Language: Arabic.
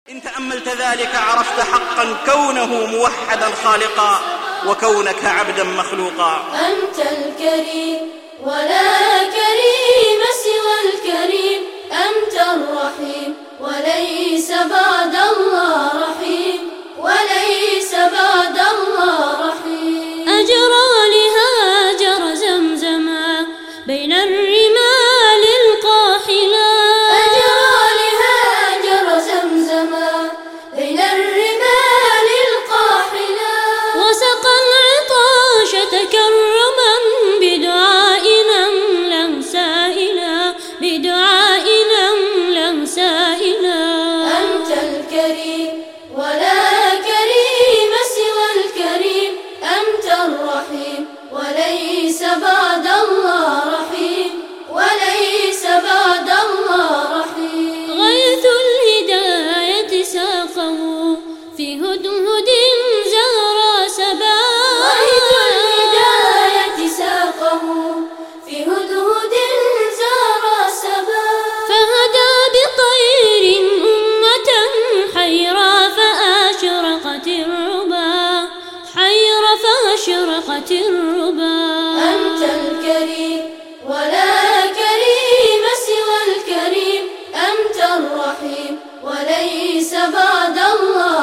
إن تأملت ذلك عرفت حقا كونه موحدا خالقا وكونك عبدا مخلوقا. أنت الكريم ولا كريم سوى الكريم، أنت الرحيم وليس بعد الله رحيم، وليس بعد الله رحيم. أجرى لهاجر زمزما بين الرمال القاحلة، أجرى لهاجر زمزما بين الرمال القاحلة، وسقى العطاش تكرما بدعاء نملا سائلا، بدعاء نملا سائلا. أنت الكريم ولا كريم سوى الكريم، أنت الرحيم وليس بعد الله رحيم، وليس بعد الله رحيم. غيث الهداية ساقه في هدهد زهر سبا، غيث الهداية ساقه في هدهد زهر سبا، فهدى بطير أمة حيرى فأشرقت الربا، حيرى فأشرقت الربا. أنت الكريم ولا كريم سوى الكريم، أنت الرحيم وليس بعد الله